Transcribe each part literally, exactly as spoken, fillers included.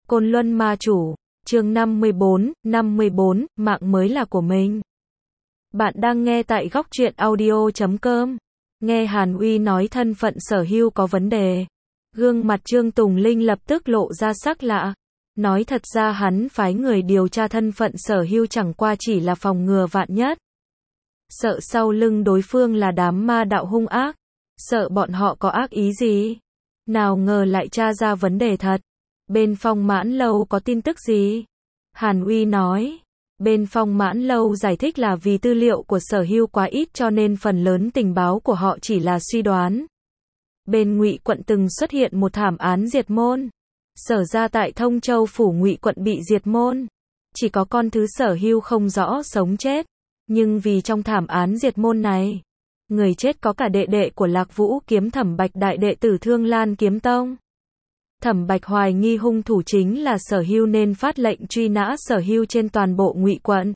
Côn Luân Ma Chủ, chương năm mươi bốn, năm mươi bốn, mạng mới là của mình. Bạn đang nghe tại góc truyện audio chấm com. Nghe Hàn Uy nói thân phận Sở Hưu có vấn đề. Gương mặt Trương Tùng Linh lập tức lộ ra sắc lạ. Nói thật ra hắn phái người điều tra thân phận Sở Hưu chẳng qua chỉ là phòng ngừa vạn nhất. Sợ sau lưng đối phương là đám ma đạo hung ác. Sợ bọn họ có ác ý gì. Nào ngờ lại tra ra vấn đề thật. Bên Phong Mãn Lâu có tin tức gì? Hàn Uy nói. Bên Phong Mãn Lâu giải thích là vì tư liệu của Sở Hưu quá ít cho nên phần lớn tình báo của họ chỉ là suy đoán. Bên Ngụy quận từng xuất hiện một thảm án diệt môn. Sở ra tại Thông Châu phủ Ngụy quận bị diệt môn. Chỉ có con thứ Sở Hưu không rõ sống chết. Nhưng vì trong thảm án diệt môn này, người chết có cả đệ đệ của Lạc Vũ kiếm Thẩm Bạch đại đệ tử Thương Lan kiếm tông. Thẩm Bạch hoài nghi hung thủ chính là Sở Hưu nên phát lệnh truy nã Sở Hưu trên toàn bộ Ngụy quận.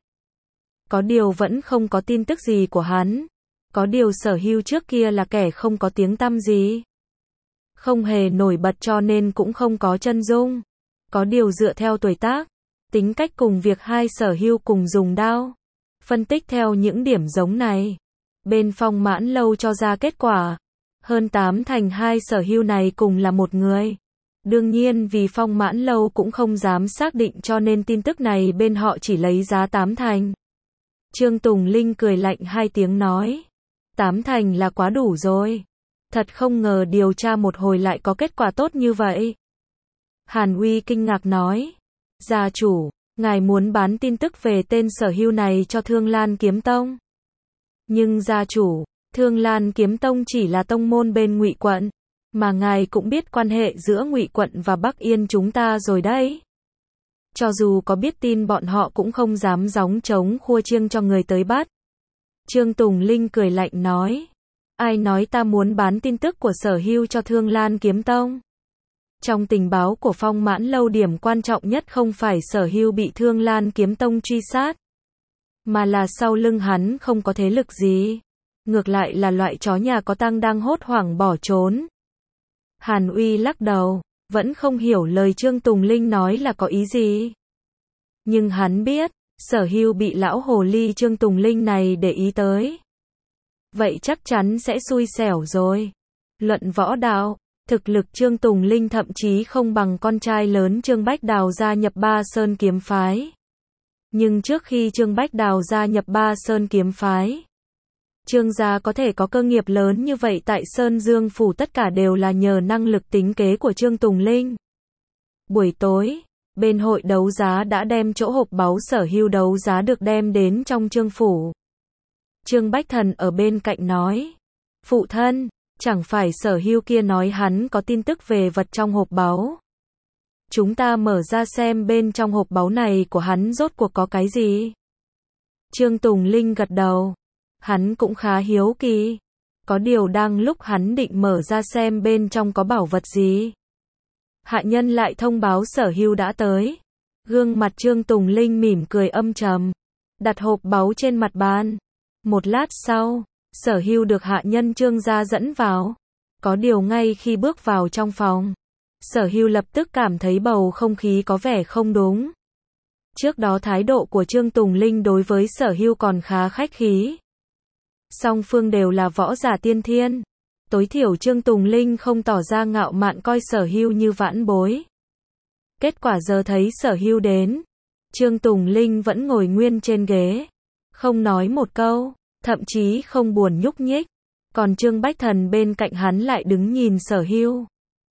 Có điều vẫn không có tin tức gì của hắn. Có điều Sở Hưu trước kia là kẻ không có tiếng tăm gì. Không hề nổi bật cho nên cũng không có chân dung. Có điều dựa theo tuổi tác, tính cách cùng việc hai Sở Hưu cùng dùng đao. Phân tích theo những điểm giống này. Bên Phong Mãn Lâu cho ra kết quả. Hơn tám thành hai Sở Hưu này cùng là một người. Đương nhiên vì Phong Mãn Lâu cũng không dám xác định cho nên tin tức này bên họ chỉ lấy giá tám thành. Trương Tùng Linh cười lạnh hai tiếng nói. Tám thành là quá đủ rồi. Thật không ngờ điều tra một hồi lại có kết quả tốt như vậy. Hàn Uy kinh ngạc nói. Gia chủ, ngài muốn bán tin tức về tên Sở Hưu này cho Thương Lan kiếm tông. Nhưng gia chủ, Thương Lan kiếm tông chỉ là tông môn bên Ngụy quận. Mà ngài cũng biết quan hệ giữa Ngụy quận và Bắc Yên chúng ta rồi đấy. Cho dù có biết tin bọn họ cũng không dám gióng trống khua chiêng cho người tới bắt. Trương Tùng Linh cười lạnh nói. Ai nói ta muốn bán tin tức của Sở Hưu cho Thương Lan kiếm tông? Trong tình báo của Phong Mãn Lâu điểm quan trọng nhất không phải Sở Hưu bị Thương Lan kiếm tông truy sát. Mà là sau lưng hắn không có thế lực gì. Ngược lại là loại chó nhà có tang đang hốt hoảng bỏ trốn. Hàn Uy lắc đầu, vẫn không hiểu lời Trương Tùng Linh nói là có ý gì. Nhưng hắn biết, Sở Hưu bị lão hồ ly Trương Tùng Linh này để ý tới. Vậy chắc chắn sẽ xui xẻo rồi. Luận võ đạo, thực lực Trương Tùng Linh thậm chí không bằng con trai lớn Trương Bách Đào gia nhập Ba Sơn kiếm phái. Nhưng trước khi Trương Bách Đào gia nhập Ba Sơn kiếm phái, Trương gia có thể có cơ nghiệp lớn như vậy tại Sơn Dương phủ tất cả đều là nhờ năng lực tính kế của Trương Tùng Linh. Buổi tối, bên hội đấu giá đã đem chỗ hộp báu Sở Hưu đấu giá được đem đến trong Trương phủ. Trương Bách Thần ở bên cạnh nói, phụ thân, chẳng phải Sở Hưu kia nói hắn có tin tức về vật trong hộp báu. Chúng ta mở ra xem bên trong hộp báu này của hắn rốt cuộc có cái gì. Trương Tùng Linh gật đầu. Hắn cũng khá hiếu kỳ. Có điều đang lúc hắn định mở ra xem bên trong có bảo vật gì. Hạ nhân lại thông báo Sở Hưu đã tới. Gương mặt Trương Tùng Linh mỉm cười âm trầm. Đặt hộp báu trên mặt bàn. Một lát sau, Sở Hưu được hạ nhân Trương gia dẫn vào. Có điều ngay khi bước vào trong phòng, Sở Hưu lập tức cảm thấy bầu không khí có vẻ không đúng. Trước đó thái độ của Trương Tùng Linh đối với Sở Hưu còn khá khách khí. Song phương đều là võ giả tiên thiên. Tối thiểu Trương Tùng Linh không tỏ ra ngạo mạn coi Sở Hưu như vãn bối. Kết quả giờ thấy Sở Hưu đến, Trương Tùng Linh vẫn ngồi nguyên trên ghế, không nói một câu, thậm chí không buồn nhúc nhích. Còn Trương Bách Thần bên cạnh hắn lại đứng nhìn Sở Hưu.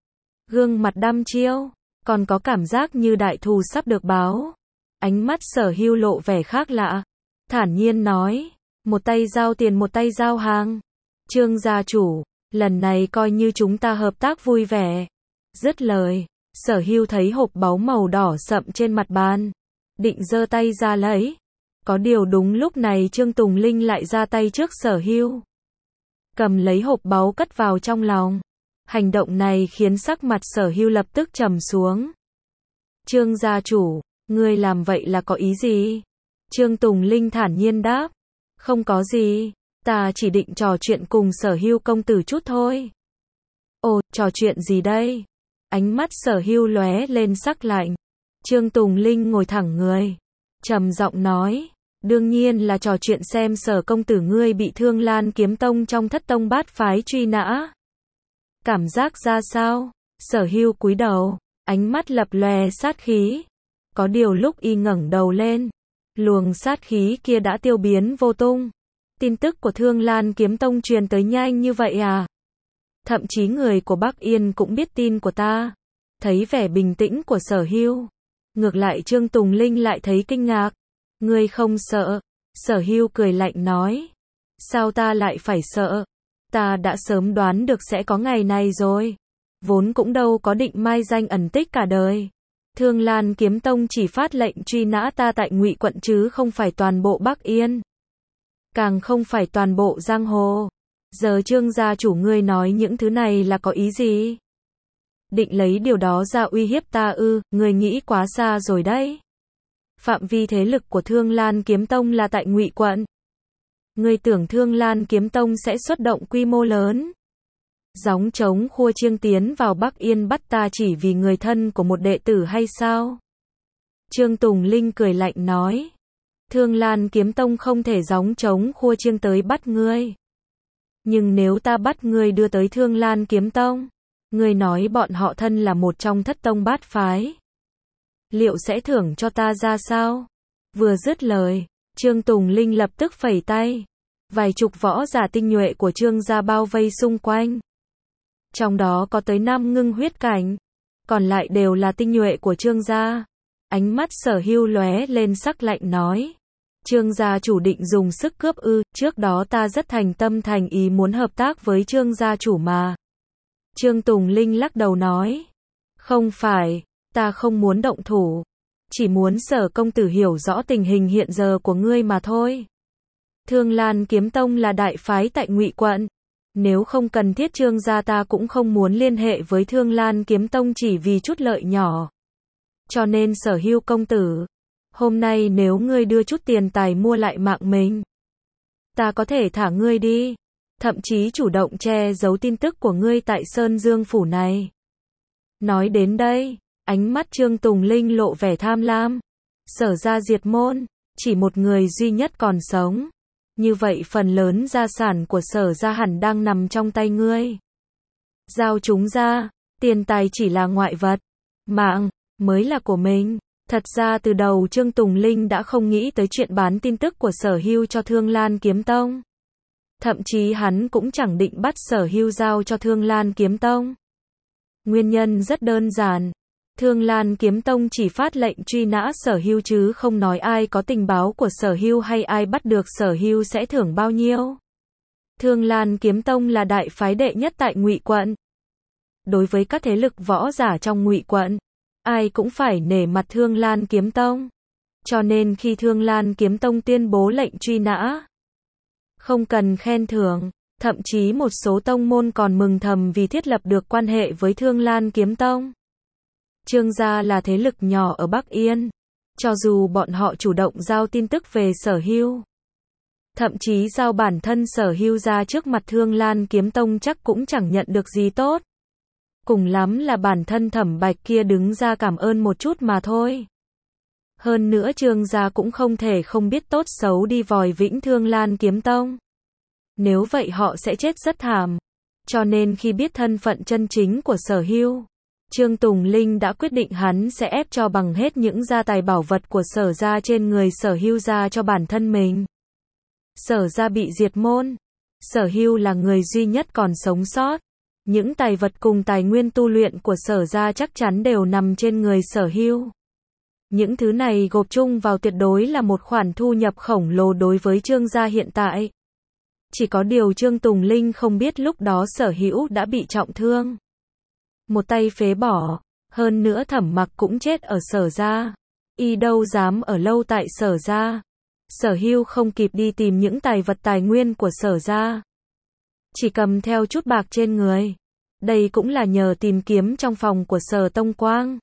Gương mặt đăm chiêu, còn có cảm giác như đại thù sắp được báo. Ánh mắt Sở Hưu lộ vẻ khác lạ, thản nhiên nói, một tay giao tiền một tay giao hàng. Trương gia chủ, lần này coi như chúng ta hợp tác vui vẻ. Dứt lời, Sở Hưu thấy hộp báu màu đỏ sậm trên mặt bàn, định giơ tay ra lấy. Có điều đúng lúc này Trương Tùng Linh lại ra tay trước Sở Hưu, cầm lấy hộp báu cất vào trong lòng. Hành động này khiến sắc mặt Sở Hưu lập tức trầm xuống. Trương gia chủ, ngươi làm vậy là có ý gì? Trương Tùng Linh thản nhiên đáp. Không có gì, ta chỉ định trò chuyện cùng Sở Hưu công tử chút thôi. Ồ, trò chuyện gì đây? Ánh mắt Sở Hưu lóe lên sắc lạnh. Trương Tùng Linh ngồi thẳng người, trầm giọng nói, đương nhiên là trò chuyện xem Sở công tử ngươi bị Thương Lan Kiếm Tông trong Thất Tông Bát Phái truy nã. Cảm giác ra sao? Sở Hưu cúi đầu, ánh mắt lập lòe sát khí. Có điều lúc y ngẩng đầu lên, luồng sát khí kia đã tiêu biến vô tung. Tin tức của Thương Lan Kiếm Tông truyền tới nhanh như vậy à? Thậm chí người của Bắc Yên cũng biết tin của ta. Thấy vẻ bình tĩnh của Sở Hưu, ngược lại Trương Tùng Linh lại thấy kinh ngạc. Ngươi không sợ? Sở Hưu cười lạnh nói. Sao ta lại phải sợ? Ta đã sớm đoán được sẽ có ngày này rồi. Vốn cũng đâu có định mai danh ẩn tích cả đời. Thương Lan Kiếm Tông chỉ phát lệnh truy nã ta tại Ngụy quận chứ không phải toàn bộ Bắc Yên. Càng không phải toàn bộ giang hồ. Giờ Trương gia chủ ngươi nói những thứ này là có ý gì? Định lấy điều đó ra uy hiếp ta ư? Ngươi nghĩ quá xa rồi đấy. Phạm vi thế lực của Thương Lan Kiếm Tông là tại Ngụy quận. Ngươi tưởng Thương Lan Kiếm Tông sẽ xuất động quy mô lớn, gióng trống khua chiêng tiến vào Bắc Yên bắt ta chỉ vì người thân của một đệ tử hay sao? Trương Tùng Linh cười lạnh nói. Thương Lan Kiếm Tông không thể gióng trống khua chiêng tới bắt ngươi. Nhưng nếu ta bắt ngươi đưa tới Thương Lan Kiếm Tông, ngươi nói bọn họ thân là một trong Thất Tông Bát Phái, liệu sẽ thưởng cho ta ra sao? Vừa dứt lời, Trương Tùng Linh lập tức phẩy tay. Vài chục võ giả tinh nhuệ của Trương gia bao vây xung quanh. Trong đó có tới năm ngưng huyết cảnh, còn lại đều là tinh nhuệ của Trương gia. Ánh mắt Sở Hưu lóe lên sắc lạnh nói. Trương gia chủ định dùng sức cướp ư? Trước đó ta rất thành tâm thành ý muốn hợp tác với Trương gia chủ mà. Trương Tùng Linh lắc đầu nói. Không phải, ta không muốn động thủ. Chỉ muốn Sở công tử hiểu rõ tình hình hiện giờ của ngươi mà thôi. Thương Lan Kiếm Tông là đại phái tại Ngụy quận. Nếu không cần thiết Trương gia ta cũng không muốn liên hệ với Thương Lan Kiếm Tông chỉ vì chút lợi nhỏ. Cho nên Sở Hưu công tử, hôm nay nếu ngươi đưa chút tiền tài mua lại mạng mình, ta có thể thả ngươi đi. Thậm chí chủ động che giấu tin tức của ngươi tại Sơn Dương Phủ này. Nói đến đây, ánh mắt Trương Tùng Linh lộ vẻ tham lam. Sở gia diệt môn, chỉ một người duy nhất còn sống. Như vậy phần lớn gia sản của Sở gia hẳn đang nằm trong tay ngươi. Giao chúng ra, tiền tài chỉ là ngoại vật, mạng mới là của mình. Thật ra từ đầu Trương Tùng Linh đã không nghĩ tới chuyện bán tin tức của Sở Hưu cho Thương Lan Kiếm Tông. Thậm chí hắn cũng chẳng định bắt Sở Hưu giao cho Thương Lan Kiếm Tông. Nguyên nhân rất đơn giản. Thương Lan Kiếm Tông chỉ phát lệnh truy nã Sở Hưu chứ không nói ai có tình báo của Sở Hưu hay ai bắt được Sở Hưu sẽ thưởng bao nhiêu. Thương Lan Kiếm Tông là đại phái đệ nhất tại Ngụy quận. Đối với các thế lực võ giả trong Ngụy quận, ai cũng phải nể mặt Thương Lan Kiếm Tông. Cho nên khi Thương Lan Kiếm Tông tuyên bố lệnh truy nã, không cần khen thưởng, thậm chí một số tông môn còn mừng thầm vì thiết lập được quan hệ với Thương Lan Kiếm Tông. Trương gia là thế lực nhỏ ở Bắc Yên, cho dù bọn họ chủ động giao tin tức về Sở Hưu, thậm chí giao bản thân Sở Hưu ra trước mặt Thương Lan Kiếm Tông chắc cũng chẳng nhận được gì tốt. Cùng lắm là bản thân Thẩm Bạch kia đứng ra cảm ơn một chút mà thôi. Hơn nữa Trương gia cũng không thể không biết tốt xấu đi vòi vĩnh Thương Lan Kiếm Tông. Nếu vậy họ sẽ chết rất thảm. Cho nên khi biết thân phận chân chính của Sở Hưu, Trương Tùng Linh đã quyết định hắn sẽ ép cho bằng hết những gia tài bảo vật của Sở gia trên người Sở Hưu ra cho bản thân mình. Sở gia bị diệt môn, Sở Hưu là người duy nhất còn sống sót. Những tài vật cùng tài nguyên tu luyện của Sở gia chắc chắn đều nằm trên người Sở Hưu. Những thứ này gộp chung vào tuyệt đối là một khoản thu nhập khổng lồ đối với Trương gia hiện tại. Chỉ có điều Trương Tùng Linh không biết lúc đó Sở Hữu đã bị trọng thương. Một tay phế bỏ, hơn nữa Thẩm Mặc cũng chết ở Sở gia. Y đâu dám ở lâu tại Sở gia. Sở Hưu không kịp đi tìm những tài vật tài nguyên của Sở gia, chỉ cầm theo chút bạc trên người. Đây cũng là nhờ tìm kiếm trong phòng của Sở Tông Quang.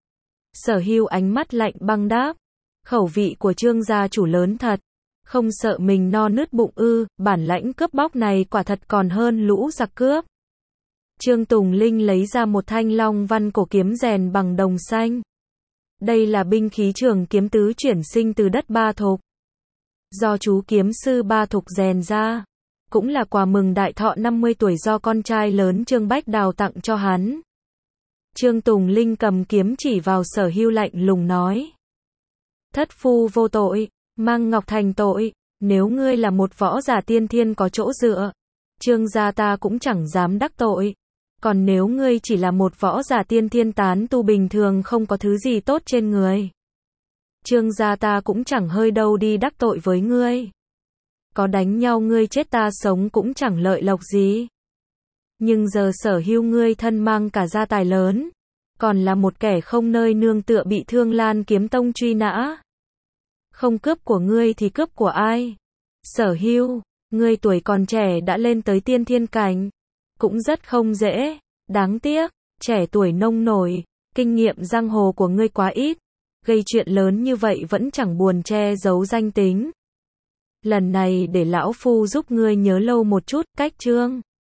Sở Hưu ánh mắt lạnh băng đáp. Khẩu vị của Trương gia chủ lớn thật. Không sợ mình no nứt bụng ư? Bản lãnh cướp bóc này quả thật còn hơn lũ giặc cướp. Trương Tùng Linh lấy ra một thanh long văn cổ kiếm rèn bằng đồng xanh. Đây là binh khí trường kiếm tứ chuyển sinh từ đất Ba Thục. Do chú kiếm sư Ba Thục rèn ra. Cũng là quà mừng đại thọ năm mươi tuổi do con trai lớn Trương Bách Đào tặng cho hắn. Trương Tùng Linh cầm kiếm chỉ vào Sở Hưu lạnh lùng nói. Thất phu vô tội, mang ngọc thành tội, nếu ngươi là một võ giả tiên thiên có chỗ dựa, Trương gia ta cũng chẳng dám đắc tội. Còn nếu ngươi chỉ là một võ giả tiên thiên tán tu bình thường không có thứ gì tốt trên người, Trương gia ta cũng chẳng hơi đâu đi đắc tội với ngươi. Có đánh nhau ngươi chết ta sống cũng chẳng lợi lộc gì. Nhưng giờ Sở Hưu ngươi thân mang cả gia tài lớn, còn là một kẻ không nơi nương tựa bị Thương Lan Kiếm Tông truy nã. Không cướp của ngươi thì cướp của ai? Sở Hưu, ngươi tuổi còn trẻ đã lên tới tiên thiên cảnh, cũng rất không dễ, đáng tiếc, trẻ tuổi nông nổi, kinh nghiệm giang hồ của ngươi quá ít, gây chuyện lớn như vậy vẫn chẳng buồn che giấu danh tính. Lần này để lão phu giúp ngươi nhớ lâu một chút, cách Trương